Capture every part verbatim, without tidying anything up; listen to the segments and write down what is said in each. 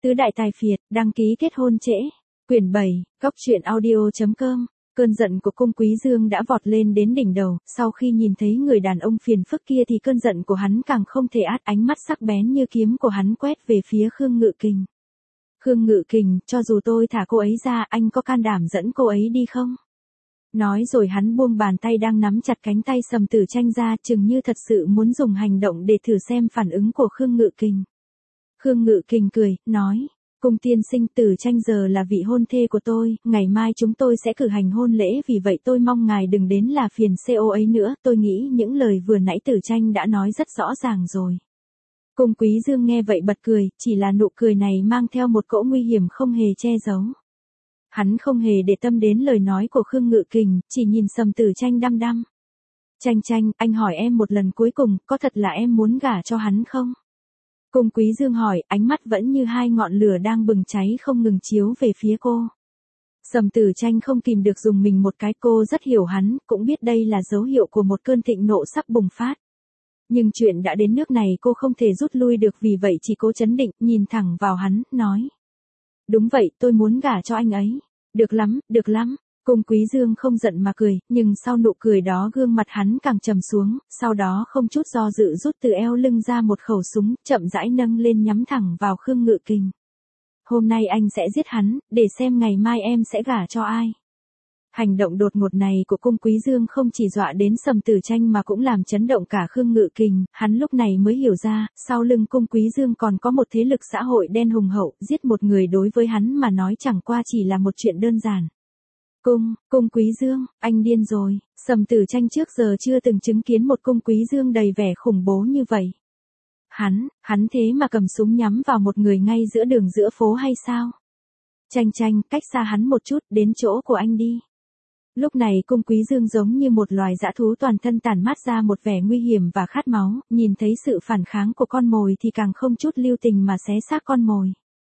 Tứ đại tài phiệt, đăng ký kết hôn trễ. Quyển bảy, góc truyện audio chấm com. Cơn giận của cung Quý Dương đã vọt lên đến đỉnh đầu, sau khi nhìn thấy người đàn ông phiền phức kia thì cơn giận của hắn càng không thể át, ánh mắt sắc bén như kiếm của hắn quét về phía Khương Ngự Kình. Khương Ngự Kình, cho dù tôi thả cô ấy ra, anh có can đảm dẫn cô ấy đi không? Nói rồi hắn buông bàn tay đang nắm chặt cánh tay Sầm Tử Tranh ra, chừng như thật sự muốn dùng hành động để thử xem phản ứng của Khương Ngự Kình. Khương Ngự Kình cười, nói, cung tiên sinh, Tử Tranh giờ là vị hôn thê của tôi, ngày mai chúng tôi sẽ cử hành hôn lễ, vì vậy tôi mong ngài đừng đến là phiền cô ấy nữa, tôi nghĩ những lời vừa nãy Tử Tranh đã nói rất rõ ràng rồi. Cung Quý Dương nghe vậy bật cười, chỉ là nụ cười này mang theo một cỗ nguy hiểm không hề che giấu. Hắn không hề để tâm đến lời nói của Khương Ngự Kình, chỉ nhìn Sầm Tử Tranh đăm đăm. Tranh Tranh, anh hỏi em một lần cuối cùng, có thật là em muốn gả cho hắn không? Cung Quý Dương hỏi, ánh mắt vẫn như hai ngọn lửa đang bừng cháy không ngừng chiếu về phía cô. Sầm Tử Tranh không kìm được dùng mình một cái, cô rất hiểu hắn, cũng biết đây là dấu hiệu của một cơn thịnh nộ sắp bùng phát. Nhưng chuyện đã đến nước này cô không thể rút lui được, vì vậy chỉ cố trấn định, nhìn thẳng vào hắn, nói. Đúng vậy, tôi muốn gả cho anh ấy. Được lắm, được lắm. Cung Quý Dương không giận mà cười, nhưng sau nụ cười đó gương mặt hắn càng trầm xuống, sau đó không chút do dự rút từ eo lưng ra một khẩu súng, chậm rãi nâng lên nhắm thẳng vào Khương Ngự Kình. Hôm nay anh sẽ giết hắn, để xem ngày mai em sẽ gả cho ai. Hành động đột ngột này của cung Quý Dương không chỉ dọa đến Sầm Tử Tranh mà cũng làm chấn động cả Khương Ngự Kình, hắn lúc này mới hiểu ra, sau lưng cung Quý Dương còn có một thế lực xã hội đen hùng hậu, giết một người đối với hắn mà nói chẳng qua chỉ là một chuyện đơn giản. Cung, cung Quý Dương, anh điên rồi, Sầm Tử Tranh trước giờ chưa từng chứng kiến một cung Quý Dương đầy vẻ khủng bố như vậy. Hắn, hắn thế mà cầm súng nhắm vào một người ngay giữa đường giữa phố hay sao? Tranh Tranh, cách xa hắn một chút, đến chỗ của anh đi. Lúc này cung Quý Dương giống như một loài dã thú, toàn thân tản mát ra một vẻ nguy hiểm và khát máu, nhìn thấy sự phản kháng của con mồi thì càng không chút lưu tình mà xé xác con mồi.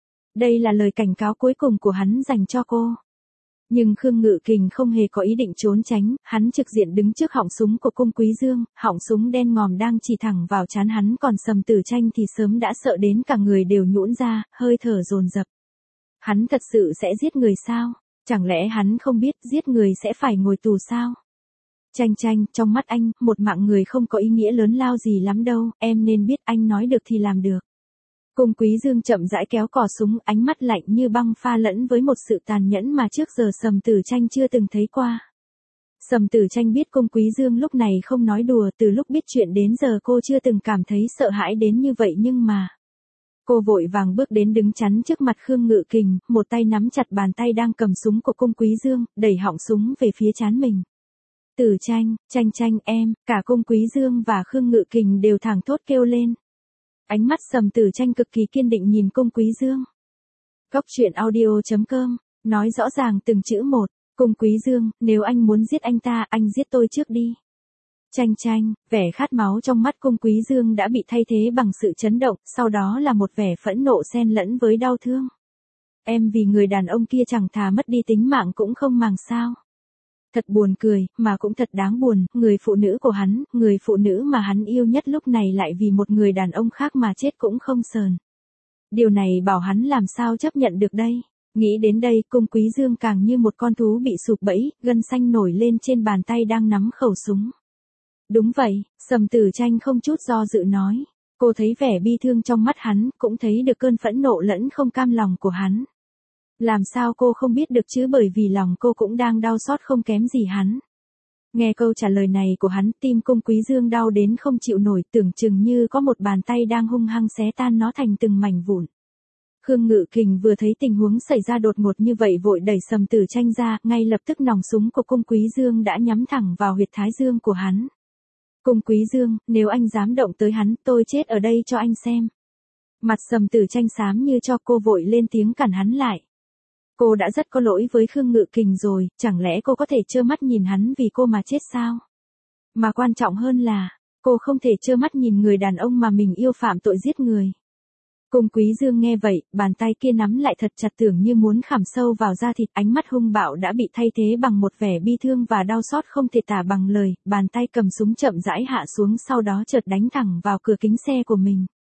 Đây là lời cảnh cáo cuối cùng của hắn dành cho cô. Nhưng Khương Ngự Kình không hề có ý định trốn tránh, hắn trực diện đứng trước họng súng của cung Quý Dương, họng súng đen ngòm đang chỉ thẳng vào trán hắn, còn Sầm Tử Tranh thì sớm đã sợ đến cả người đều nhũn ra, hơi thở dồn dập. Hắn thật sự sẽ giết người sao? Chẳng lẽ hắn không biết giết người sẽ phải ngồi tù sao? Tranh Tranh, trong mắt anh, một mạng người không có ý nghĩa lớn lao gì lắm đâu, em nên biết anh nói được thì làm được. Cung Quý Dương chậm rãi kéo cò súng, ánh mắt lạnh như băng pha lẫn với một sự tàn nhẫn mà trước giờ Sầm Tử Tranh chưa từng thấy qua. Sầm Tử Tranh biết cung Quý Dương lúc này không nói đùa, từ lúc biết chuyện đến giờ cô chưa từng cảm thấy sợ hãi đến như vậy, nhưng mà... Cô vội vàng bước đến đứng chắn trước mặt Khương Ngự Kình, một tay nắm chặt bàn tay đang cầm súng của cung Quý Dương, đẩy họng súng về phía trán mình. Tử Tranh, Tranh Tranh em, cả cung Quý Dương và Khương Ngự Kình đều thảng thốt kêu lên. Ánh mắt Sầm Tử Tranh cực kỳ kiên định nhìn cung Quý Dương. Góc truyện audio chấm com, nói rõ ràng từng chữ một, cung Quý Dương, nếu anh muốn giết anh ta, anh giết tôi trước đi. Tranh Tranh, vẻ khát máu trong mắt cung Quý Dương đã bị thay thế bằng sự chấn động, sau đó là một vẻ phẫn nộ xen lẫn với đau thương. Em vì người đàn ông kia chẳng thà mất đi tính mạng cũng không màng sao. Thật buồn cười, mà cũng thật đáng buồn, người phụ nữ của hắn, người phụ nữ mà hắn yêu nhất lúc này lại vì một người đàn ông khác mà chết cũng không sờn. Điều này bảo hắn làm sao chấp nhận được đây. Nghĩ đến đây, cung Quý Dương càng như một con thú bị sụp bẫy, gân xanh nổi lên trên bàn tay đang nắm khẩu súng. Đúng vậy, Sầm Tử Tranh không chút do dự nói. Cô thấy vẻ bi thương trong mắt hắn, cũng thấy được cơn phẫn nộ lẫn không cam lòng của hắn. Làm sao cô không biết được chứ, bởi vì lòng cô cũng đang đau xót không kém gì hắn. Nghe câu trả lời này của hắn, tim cung Quý Dương đau đến không chịu nổi, tưởng chừng như có một bàn tay đang hung hăng xé tan nó thành từng mảnh vụn. Khương Ngự Kình vừa thấy tình huống xảy ra đột ngột như vậy vội đẩy Sầm Tử Tranh ra, ngay lập tức nòng súng của cung Quý Dương đã nhắm thẳng vào huyệt thái dương của hắn. Cung Quý Dương, nếu anh dám động tới hắn, tôi chết ở đây cho anh xem. Mặt Sầm Tử Tranh xám như cho, cô vội lên tiếng cản hắn lại. Cô đã rất có lỗi với Khương Ngự Kình rồi, chẳng lẽ cô có thể trơ mắt nhìn hắn vì cô mà chết sao? Mà quan trọng hơn là, cô không thể trơ mắt nhìn người đàn ông mà mình yêu phạm tội giết người. Cung Quý Dương nghe vậy, bàn tay kia nắm lại thật chặt, tưởng như muốn khảm sâu vào da thịt, ánh mắt hung bạo đã bị thay thế bằng một vẻ bi thương và đau xót không thể tả bằng lời, bàn tay cầm súng chậm rãi hạ xuống, sau đó chợt đánh thẳng vào cửa kính xe của mình.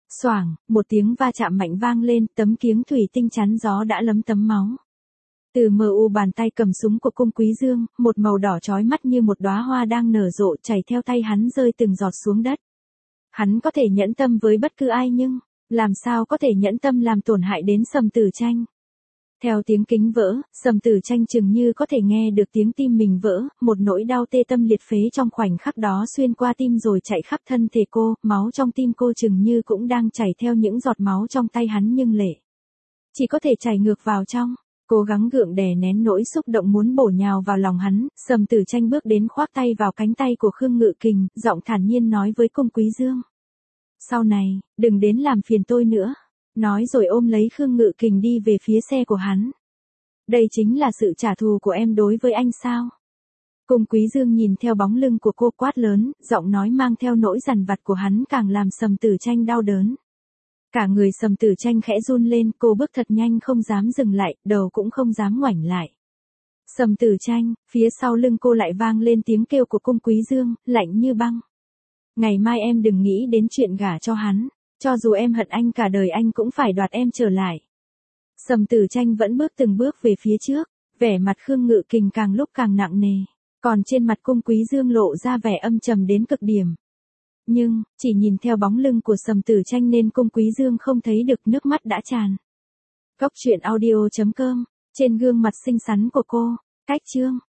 Xoảng, một tiếng va chạm mạnh vang lên, tấm kiếng thủy tinh chắn gió đã lấm tấm máu. Từ mờ u bàn tay cầm súng của Cung Quý Dương, một màu đỏ chói mắt như một đóa hoa đang nở rộ chảy theo tay hắn rơi từng giọt xuống đất. Hắn có thể nhẫn tâm với bất cứ ai nhưng, làm sao có thể nhẫn tâm làm tổn hại đến Sầm Tử Tranh. Theo tiếng kính vỡ, Sầm Tử Tranh chừng như có thể nghe được tiếng tim mình vỡ, một nỗi đau tê tâm liệt phế trong khoảnh khắc đó xuyên qua tim rồi chạy khắp thân thể cô, máu trong tim cô chừng như cũng đang chảy theo những giọt máu trong tay hắn nhưng lệ. Chỉ có thể chảy ngược vào trong. Cố gắng gượng đè nén nỗi xúc động muốn bổ nhào vào lòng hắn, Sầm Tử Tranh bước đến khoác tay vào cánh tay của Khương Ngự Kình, giọng thản nhiên nói với Cung Quý Dương. Sau này, đừng đến làm phiền tôi nữa. Nói rồi ôm lấy Khương Ngự Kình đi về phía xe của hắn. Đây chính là sự trả thù của em đối với anh sao? Cung Quý Dương nhìn theo bóng lưng của cô quát lớn, giọng nói mang theo nỗi dằn vặt của hắn càng làm Sầm Tử Tranh đau đớn. Cả người Sầm Tử Tranh khẽ run lên, cô bước thật nhanh không dám dừng lại, đầu cũng không dám ngoảnh lại. Sầm Tử Tranh, phía sau lưng cô lại vang lên tiếng kêu của Cung Quý Dương, lạnh như băng. Ngày mai em đừng nghĩ đến chuyện gả cho hắn, cho dù em hận anh cả đời anh cũng phải đoạt em trở lại. Sầm Tử Tranh vẫn bước từng bước về phía trước, vẻ mặt Khương Ngự Kình càng lúc càng nặng nề, còn trên mặt Cung Quý Dương lộ ra vẻ âm trầm đến cực điểm. Nhưng, chỉ nhìn theo bóng lưng của Sầm Tử Tranh nên Cung Quý Dương không thấy được nước mắt đã tràn. Góc truyện audio chấm com, trên gương mặt xinh xắn của cô, cách chương.